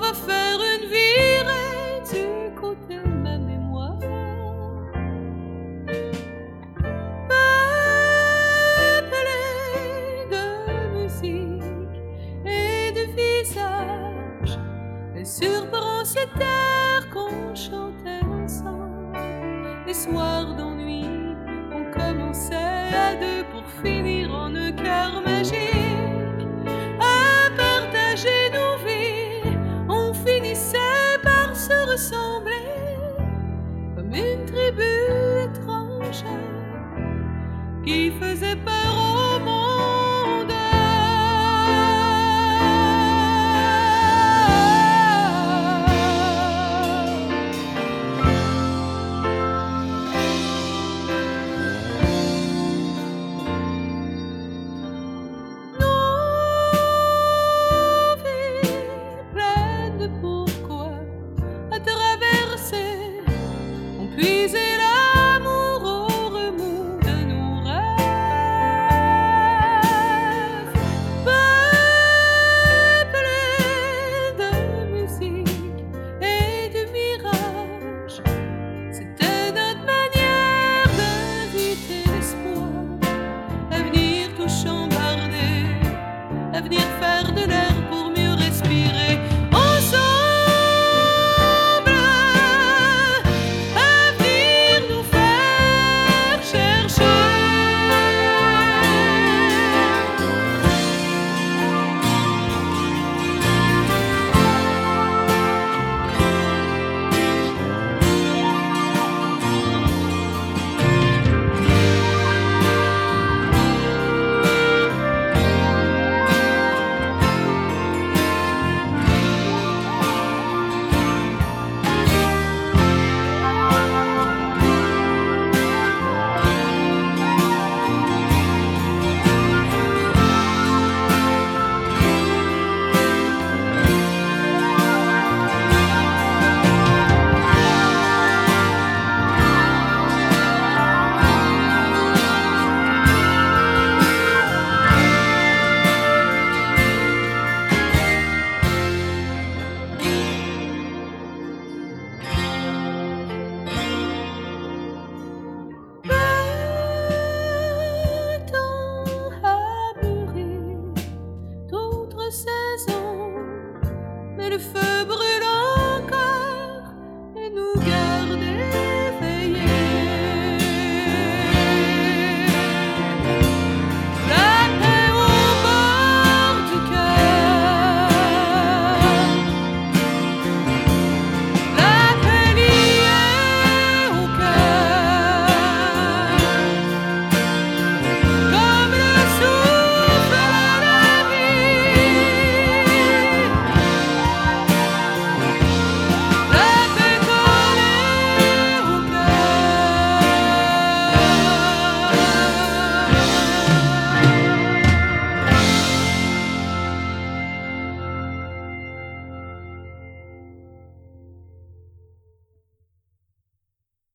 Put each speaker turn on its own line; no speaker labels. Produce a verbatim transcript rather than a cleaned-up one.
va faire une virée du côté de ma mémoire. Peuplé de musique et de visages, et surprend cette air qu'on chantait ensemble. Les soirs d'ennui, on commençait à deux pour finir en un cœur magique, à partager nos vies. On finissait par se ressembler comme une tribu étrangère qui faisait pas